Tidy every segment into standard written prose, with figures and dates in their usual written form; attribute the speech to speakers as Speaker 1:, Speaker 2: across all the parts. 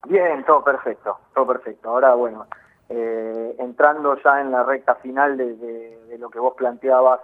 Speaker 1: Bien, todo perfecto, todo perfecto. Ahora, bueno, entrando ya en la recta final de lo que vos planteabas,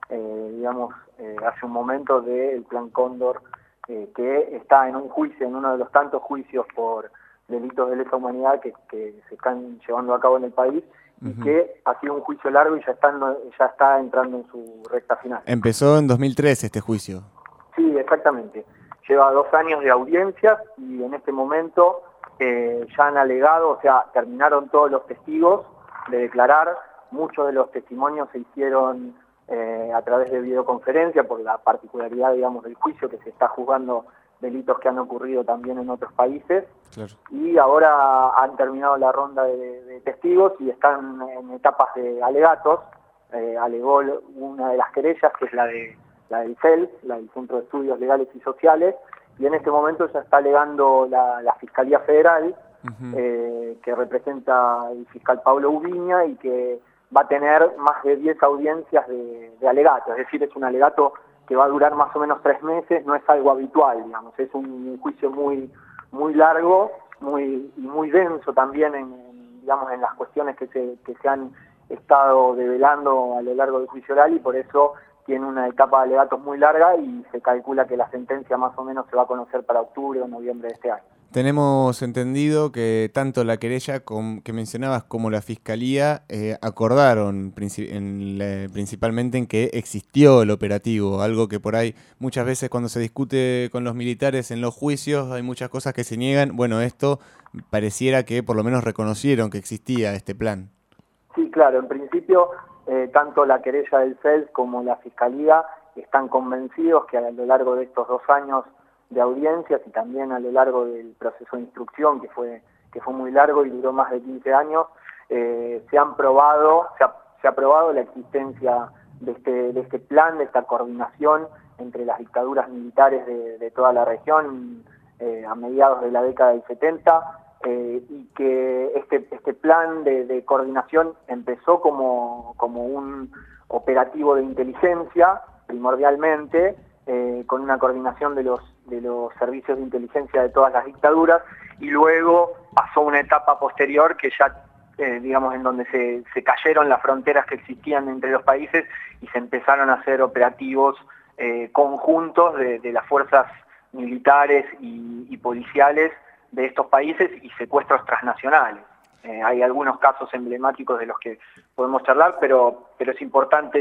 Speaker 1: hace un momento del Plan Cóndor, que está en un juicio, en uno de los tantos juicios por delitos de lesa humanidad que se están llevando a cabo en el país, y que ha sido un juicio largo y ya está entrando en su recta final.
Speaker 2: Empezó en 2003 este juicio.
Speaker 1: Sí, exactamente. Lleva 2 años de audiencias y en este momento ya han alegado, o sea, terminaron todos los testigos de declarar. Muchos de los testimonios se hicieron a través de videoconferencia por la particularidad, digamos, del juicio, que se está juzgando delitos que han ocurrido también en otros países. Claro. Y ahora han terminado la ronda de testigos y están en etapas de alegatos. Alegó una de las querellas, que es la del CEL, la del Centro de Estudios Legales y Sociales, y en este momento ya está alegando la Fiscalía Federal, que representa el fiscal Pablo Ubiña, y que va a tener más de 10 audiencias de alegato. Es decir, es un alegato que va a durar más o menos 3 meses, no es algo habitual, digamos, es un juicio muy largo, muy denso también en las cuestiones que se han estado develando a lo largo del juicio oral, y por eso tiene una etapa de alegatos muy larga y se calcula que la sentencia más o menos se va a conocer para octubre o noviembre de este año.
Speaker 2: Tenemos entendido que tanto la querella que mencionabas como la fiscalía acordaron principalmente en que existió el operativo, algo que por ahí muchas veces cuando se discute con los militares en los juicios hay muchas cosas que se niegan. Bueno, esto pareciera que por lo menos reconocieron que existía este plan.
Speaker 1: Sí, claro, en principio tanto la querella del CELS como la fiscalía están convencidos que a lo largo de estos 2 años de audiencias y también a lo largo del proceso de instrucción, que fue muy largo y duró más de 15 años, se ha probado la existencia de este plan, de esta coordinación entre las dictaduras militares de toda la región a mediados de la década del 70, y que este plan de coordinación empezó como un operativo de inteligencia, primordialmente, con una coordinación de los servicios de inteligencia de todas las dictaduras, y luego pasó una etapa posterior que ya, en donde se cayeron las fronteras que existían entre los países y se empezaron a hacer operativos conjuntos de las fuerzas militares y policiales de estos países y secuestros transnacionales. Hay algunos casos emblemáticos de los que podemos charlar, pero es importante,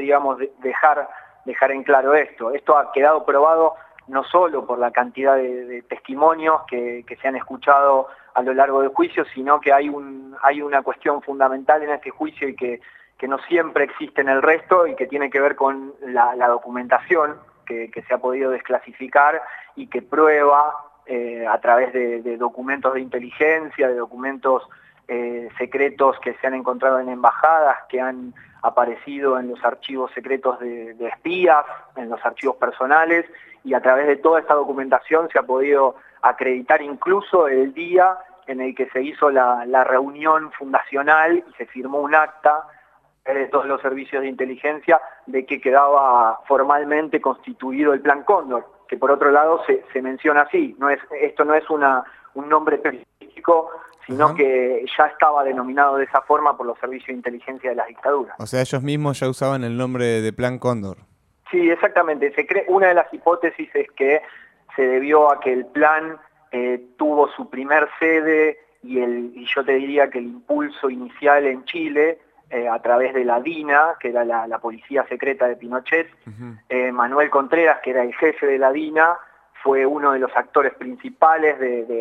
Speaker 1: dejar en claro esto. Esto ha quedado probado no solo por la cantidad de testimonios que se han escuchado a lo largo del juicio, sino que hay una cuestión fundamental en este juicio y que no siempre existe en el resto, y que tiene que ver con la documentación que se ha podido desclasificar y que prueba a través de documentos de inteligencia, de documentos secretos que se han encontrado en embajadas, que han aparecido en los archivos secretos de espías, en los archivos personales, y a través de toda esta documentación se ha podido acreditar incluso el día en el que se hizo la reunión fundacional y se firmó un acta de todos los servicios de inteligencia de que quedaba formalmente constituido el Plan Cóndor, que por otro lado se menciona así. Esto no es un nombre periodístico, sino que ya estaba denominado de esa forma por los servicios de inteligencia de las dictaduras.
Speaker 2: O sea, ellos mismos ya usaban el nombre de Plan Cóndor.
Speaker 1: Sí, exactamente. Una de las hipótesis es que se debió a que el plan tuvo su primer sede y yo te diría que el impulso inicial en Chile, a través de la DINA, que era la policía secreta de Pinochet. Manuel Contreras, que era el jefe de la DINA, fue uno de los actores principales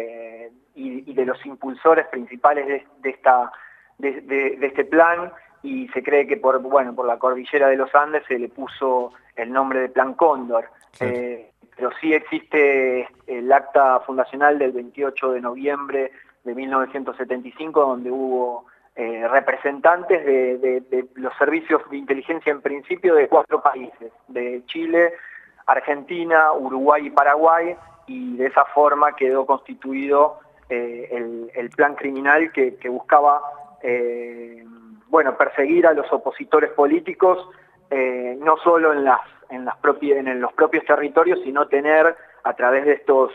Speaker 1: y de los impulsores principales de este plan, y se cree que por la cordillera de los Andes se le puso el nombre de Plan Cóndor. Claro. Pero sí existe el acta fundacional del 28 de noviembre de 1975, donde hubo representantes de los servicios de inteligencia en principio de 4 países, de Chile, Argentina, Uruguay y Paraguay, y de esa forma quedó constituido el plan criminal que buscaba perseguir a los opositores políticos, no solo en los propios territorios, sino tener a través de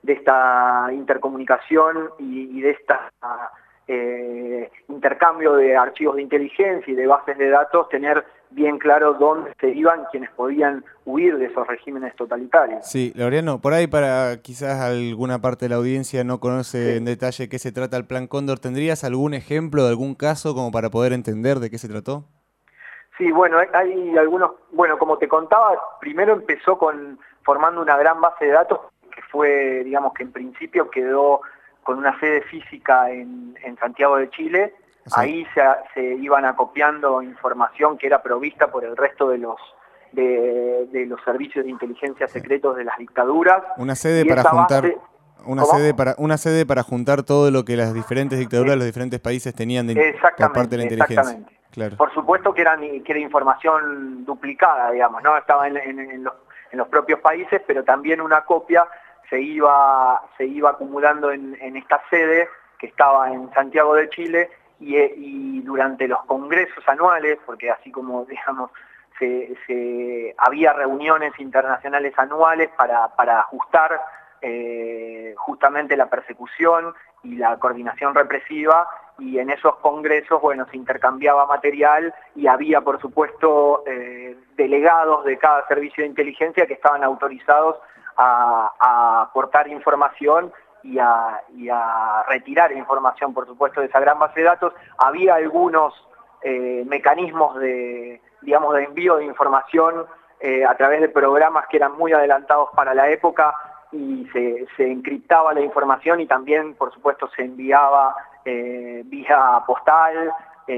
Speaker 1: esta intercomunicación y de esta intercambio de archivos de inteligencia y de bases de datos, tener bien claro dónde se iban quienes podían huir de esos regímenes totalitarios.
Speaker 2: Sí, Laureano, por ahí para quizás alguna parte de la audiencia no conoce en detalle qué se trata el Plan Cóndor, ¿tendrías algún ejemplo de algún caso como para poder entender de qué se trató?
Speaker 1: Sí, bueno, hay algunos, bueno, como te contaba, primero empezó formando una gran base de datos que fue, digamos, que en principio quedó con una sede física en Santiago de Chile. Sí. Ahí se iban acopiando información que era provista por el resto de los servicios de inteligencia secretos de las dictaduras.
Speaker 2: Una sede para juntar una sede para juntar todo lo que las diferentes dictaduras de los diferentes países tenían por parte de la inteligencia.
Speaker 1: Exactamente. Claro. Por supuesto que era información duplicada, digamos, ¿no? Estaba en los propios países, pero también una copia se iba acumulando en esta sede que estaba en Santiago de Chile, y durante los congresos anuales, porque así como, digamos, había reuniones internacionales anuales para ajustar justamente la persecución y la coordinación represiva, y en esos congresos, bueno, se intercambiaba material y había, por supuesto, delegados de cada servicio de inteligencia que estaban autorizados a aportar información y a retirar información, por supuesto, de esa gran base de datos. Había algunos mecanismos de envío de información a través de programas que eran muy adelantados para la época, y se encriptaba la información y también, por supuesto, se enviaba vía postal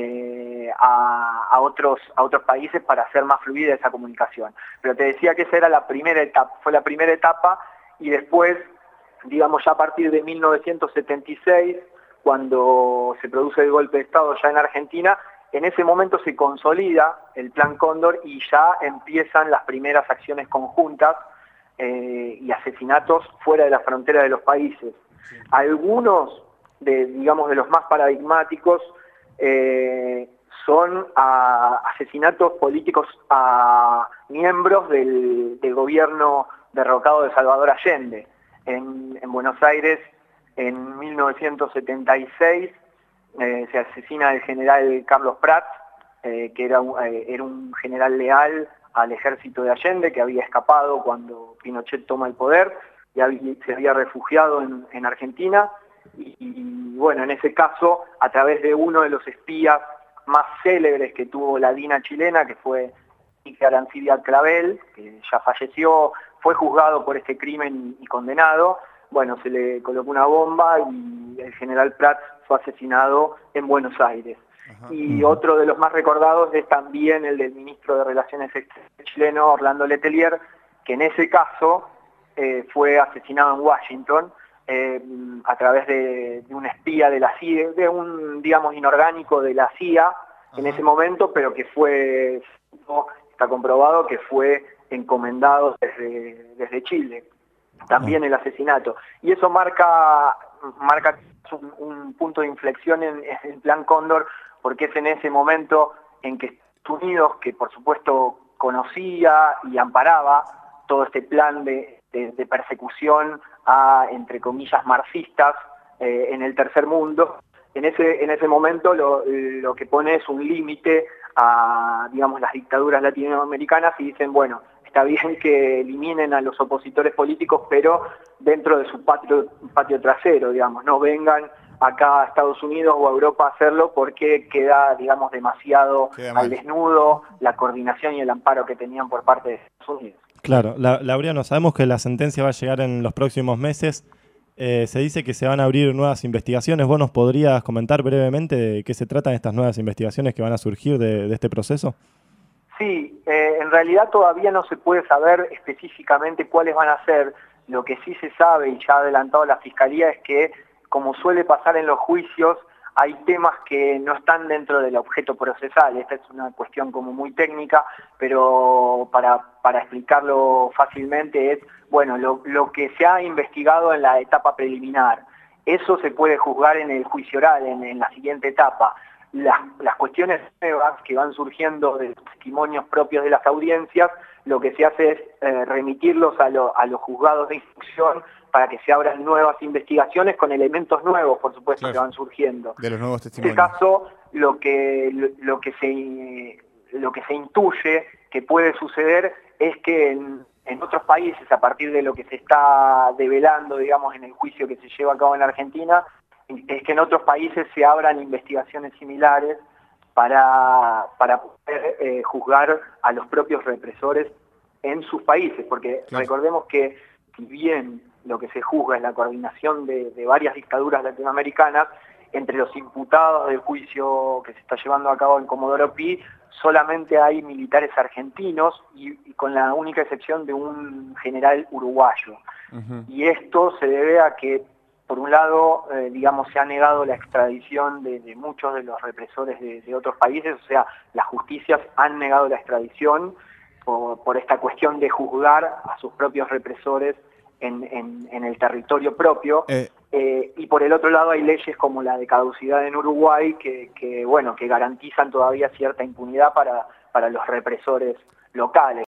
Speaker 1: a otros países para hacer más fluida esa comunicación. Pero te decía que esa era la primera etapa, fue la primera etapa, y después, digamos, ya a partir de 1976, cuando se produce el golpe de Estado ya en Argentina, en ese momento se consolida el Plan Cóndor y ya empiezan las primeras acciones conjuntas y asesinatos fuera de la frontera de los países. Sí. Algunos de los más paradigmáticos son asesinatos políticos a miembros del gobierno derrocado de Salvador Allende. En Buenos Aires, en 1976, se asesina al general Carlos Prats, que era un general leal al ejército de Allende, que había escapado cuando Pinochet toma el poder, y se había refugiado en Argentina, y bueno, en ese caso, a través de uno de los espías más célebres que tuvo la DINA chilena, que fue Arancibia Clavel, que ya falleció, fue juzgado por este crimen y condenado. Bueno, se le colocó una bomba y el general Prats fue asesinado en Buenos Aires. Ajá. Y otro de los más recordados es también el del ministro de Relaciones Exteriores chileno, Orlando Letelier, que en ese caso fue asesinado en Washington a través de un espía de la CIA, de un, digamos, inorgánico de la CIA. Ajá. En ese momento, pero que está comprobado que fue encomendado desde Chile. También el asesinato. Y eso marca un punto de inflexión en el Plan Cóndor, porque es en ese momento en que Estados Unidos, que por supuesto conocía y amparaba todo este plan de persecución a, entre comillas, marxistas en el tercer mundo, en ese momento lo que pone es un límite a, digamos, las dictaduras latinoamericanas, y dicen, bueno, está bien que eliminen a los opositores políticos, pero dentro de su patio trasero, digamos, no vengan acá a Estados Unidos o a Europa a hacerlo, porque queda, digamos, demasiado al desnudo la coordinación y el amparo que tenían por parte de Estados Unidos.
Speaker 3: Claro, Laureano, sabemos que la sentencia va a llegar en los próximos meses. Se dice que se van a abrir nuevas investigaciones. ¿Vos nos podrías comentar brevemente de qué se tratan estas nuevas investigaciones que van a surgir de este proceso?
Speaker 1: Sí, en realidad todavía no se puede saber específicamente cuáles van a ser. Lo que sí se sabe, y ya ha adelantado la Fiscalía, es que, como suele pasar en los juicios, hay temas que no están dentro del objeto procesal. Esta es una cuestión como muy técnica, pero para explicarlo fácilmente es, bueno, lo que se ha investigado en la etapa preliminar, eso se puede juzgar en el juicio oral, en la siguiente etapa. Las cuestiones nuevas que van surgiendo de los testimonios propios de las audiencias, lo que se hace es remitirlos a los juzgados de instrucción para que se abran nuevas investigaciones con elementos nuevos, por supuesto,
Speaker 2: claro,
Speaker 1: que van surgiendo.
Speaker 2: de los nuevos
Speaker 1: En
Speaker 2: testimonios.
Speaker 1: este caso, lo que se intuye que puede suceder es que en otros países, a partir de lo que se está develando, digamos, en el juicio que se lleva a cabo en la Argentina, es que en otros países se abran investigaciones similares para poder juzgar a los propios represores en sus países, porque
Speaker 2: claro,
Speaker 1: recordemos que si bien lo que se juzga es la coordinación de varias dictaduras latinoamericanas, entre los imputados del juicio que se está llevando a cabo en Comodoro Pi, solamente hay militares argentinos y con la única excepción de un general uruguayo. Y esto se debe a que, por un lado, digamos, se ha negado la extradición de muchos de los represores de otros países, o sea, las justicias han negado la extradición por esta cuestión de juzgar a sus propios represores en el territorio propio. Y por el otro lado hay leyes como la de caducidad en Uruguay que garantizan todavía cierta impunidad para los represores locales.